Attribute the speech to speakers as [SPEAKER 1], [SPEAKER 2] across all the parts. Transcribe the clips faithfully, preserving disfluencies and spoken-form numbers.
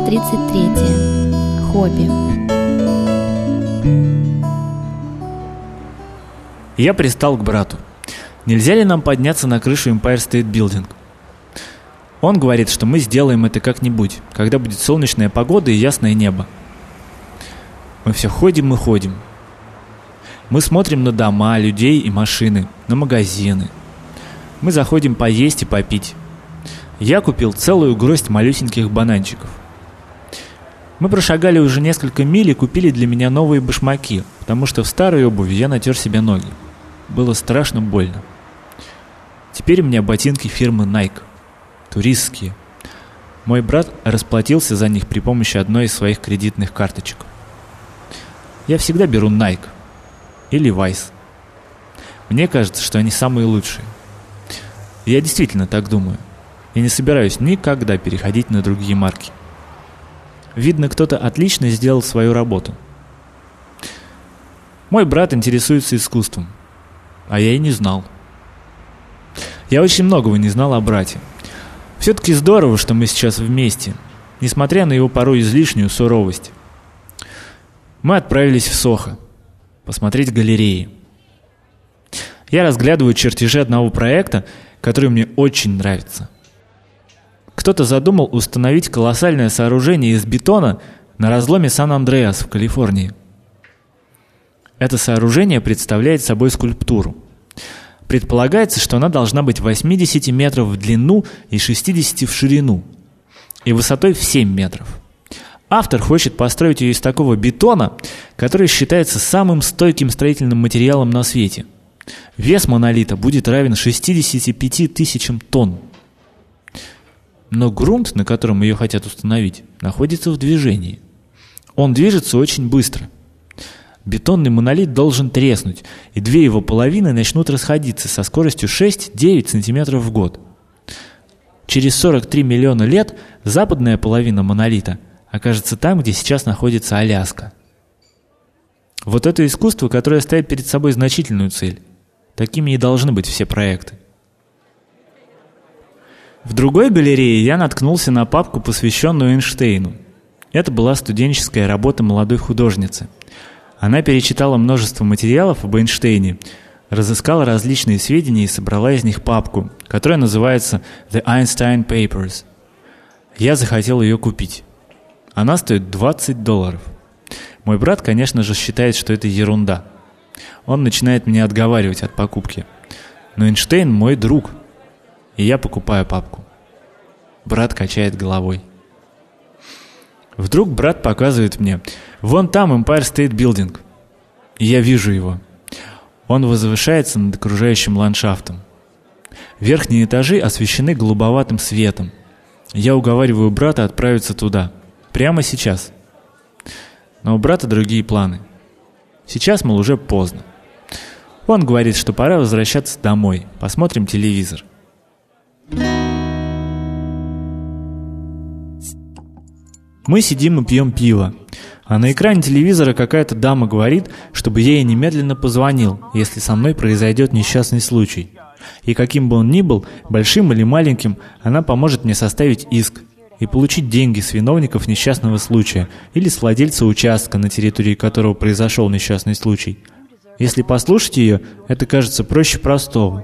[SPEAKER 1] тридцать третье. Хобби.
[SPEAKER 2] Я пристал к брату. Нельзя ли нам подняться на крышу Empire State Building? Он говорит, что мы сделаем это как-нибудь, когда будет солнечная погода и ясное небо. Мы все ходим и ходим. Мы смотрим на дома, людей и машины, на магазины. Мы заходим поесть и попить. Я купил целую гроздь малюсеньких бананчиков. Мы прошагали уже несколько миль и купили для меня новые башмаки, потому что в старой обуви я натер себе ноги. Было страшно больно. Теперь у меня ботинки фирмы Nike. Туристские. Мой брат расплатился за них при помощи одной из своих кредитных карточек. Я всегда беру Nike или Levi's. Мне кажется, что они самые лучшие. Я действительно так думаю. Я не собираюсь никогда переходить на другие марки. Видно, кто-то отлично сделал свою работу. Мой брат интересуется искусством, а я и не знал. Я очень многого не знал о брате. Все-таки здорово, что мы сейчас вместе, несмотря на его порой излишнюю суровость. Мы отправились в Сохо посмотреть галереи. Я разглядываю чертежи одного проекта, который мне очень нравится. Кто-то задумал установить колоссальное сооружение из бетона на разломе Сан-Андреас в Калифорнии. Это сооружение представляет собой скульптуру. Предполагается, что она должна быть восемьдесят метров в длину и шестьдесят в ширину, и высотой в семь метров. Автор хочет построить ее из такого бетона, который считается самым стойким строительным материалом на свете. Вес монолита будет равен шестидесяти пяти тысячам тонн. Но грунт, на котором ее хотят установить, находится в движении. Он движется очень быстро. Бетонный монолит должен треснуть, и две его половины начнут расходиться со скоростью шесть-девять сантиметров в год. Через сорок три миллиона лет западная половина монолита окажется там, где сейчас находится Аляска. Вот это искусство, которое ставит перед собой значительную цель. Такими и должны быть все проекты. В другой галерее я наткнулся на папку, посвященную Эйнштейну. Это была студенческая работа молодой художницы. Она перечитала множество материалов об Эйнштейне, разыскала различные сведения и собрала из них папку, которая называется The Einstein Papers. Я захотел ее купить. Она стоит двадцать долларов. Мой брат, конечно же, считает, что это ерунда. Он начинает меня отговаривать от покупки. Но Эйнштейн мой друг. И я покупаю папку. Брат качает головой. Вдруг брат показывает мне: вон там Empire State Building. И я вижу его. Он возвышается над окружающим ландшафтом. Верхние этажи освещены голубоватым светом. Я уговариваю брата отправиться туда. Прямо сейчас. Но у брата другие планы. Сейчас, мол, уже поздно. Он говорит, что пора возвращаться домой. Посмотрим телевизор. Мы сидим и пьем пиво, а на экране телевизора какая-то дама говорит, чтобы я ей немедленно позвонил, если со мной произойдет несчастный случай. И каким бы он ни был, большим или маленьким, она поможет мне составить иск и получить деньги с виновников несчастного случая или с владельца участка, на территории которого произошел несчастный случай. Если послушать ее, это кажется проще простого.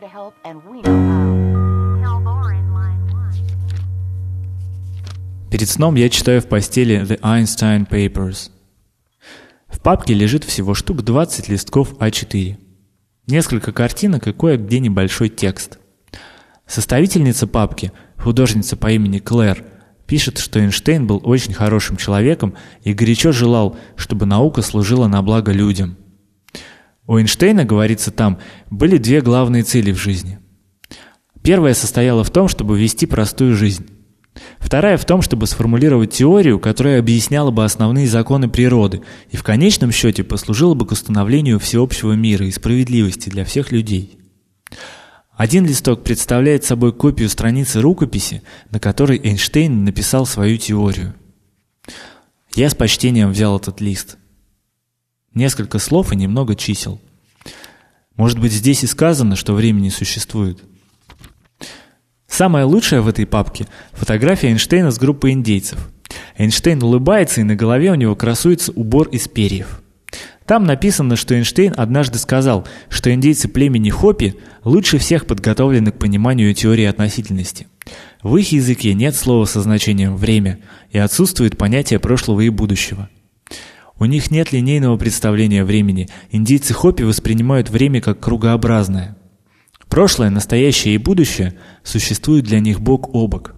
[SPEAKER 2] Перед сном я читаю в постели The Einstein Papers. В папке лежит всего штук двадцать листков а четыре. Несколько картинок и кое-где небольшой текст. Составительница папки, художница по имени Клэр, пишет, что Эйнштейн был очень хорошим человеком и горячо желал, чтобы наука служила на благо людям. У Эйнштейна, говорится там, были две главные цели в жизни. Первая состояла в том, чтобы вести простую жизнь. Вторая в том, чтобы сформулировать теорию, которая объясняла бы основные законы природы и в конечном счете послужила бы к установлению всеобщего мира и справедливости для всех людей. Один листок представляет собой копию страницы рукописи, на которой Эйнштейн написал свою теорию. Я с почтением взял этот лист. Несколько слов и немного чисел. Может быть, здесь и сказано, что время не существует. Самое лучшее в этой папке – фотография Эйнштейна с группой индейцев. Эйнштейн улыбается, и на голове у него красуется убор из перьев. Там написано, что Эйнштейн однажды сказал, что индейцы племени Хопи лучше всех подготовлены к пониманию теории относительности. В их языке нет слова со значением «время», и отсутствует понятие прошлого и будущего. У них нет линейного представления времени. Индейцы Хопи воспринимают время как кругообразное. Прошлое, настоящее и будущее существуют для них бок о бок.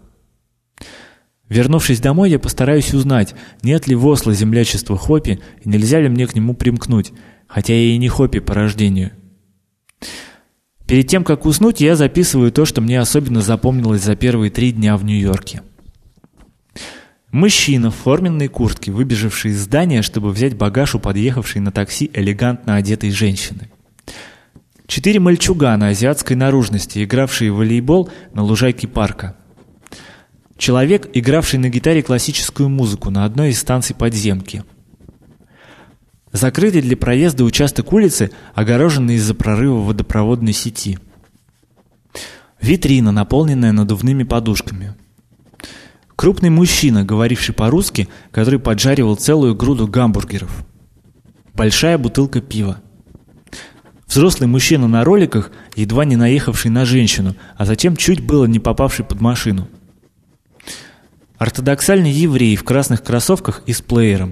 [SPEAKER 2] Вернувшись домой, я постараюсь узнать, нет ли в Осло землячества Хопи и нельзя ли мне к нему примкнуть, хотя я и не Хопи по рождению. Перед тем, как уснуть, я записываю то, что мне особенно запомнилось за первые три дня в Нью-Йорке. Мужчина в форменной куртке, выбежавший из здания, чтобы взять багаж у подъехавшей на такси элегантно одетой женщины. Четыре мальчугана азиатской наружности, игравшие в волейбол на лужайке парка. Человек, игравший на гитаре классическую музыку на одной из станций подземки. Закрытый для проезда участок улицы, огороженный из-за прорыва водопроводной сети. Витрина, наполненная надувными подушками. Крупный мужчина, говоривший по-русски, который поджаривал целую груду гамбургеров. Большая бутылка пива. Взрослый мужчина на роликах, едва не наехавший на женщину, а затем чуть было не попавший под машину. Ортодоксальный еврей в красных кроссовках и с плеером.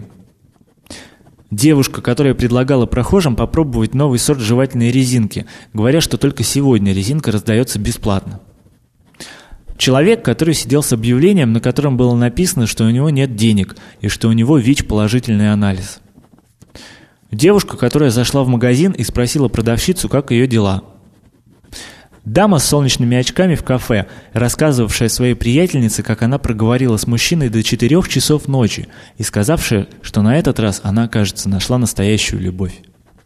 [SPEAKER 2] Девушка, которая предлагала прохожим попробовать новый сорт жевательной резинки, говоря, что только сегодня резинка раздается бесплатно. Человек, который сидел с объявлением, на котором было написано, что у него нет денег и что у него ВИЧ-положительный анализ. Девушка, которая зашла в магазин и спросила продавщицу, как ее дела. Дама с солнечными очками в кафе, рассказывавшая своей приятельнице, как она проговорила с мужчиной до четырех часов ночи и сказавшая, что на этот раз она, кажется, нашла настоящую любовь.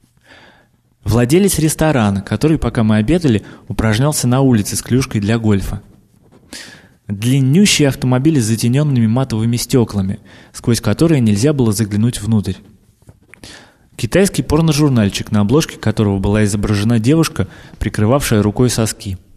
[SPEAKER 2] Владелец ресторана, который, пока мы обедали, упражнялся на улице с клюшкой для гольфа. Длиннющий автомобиль с затененными матовыми стеклами, сквозь которые нельзя было заглянуть внутрь. Китайский порножурнальчик, на обложке которого была изображена девушка, прикрывавшая рукой соски.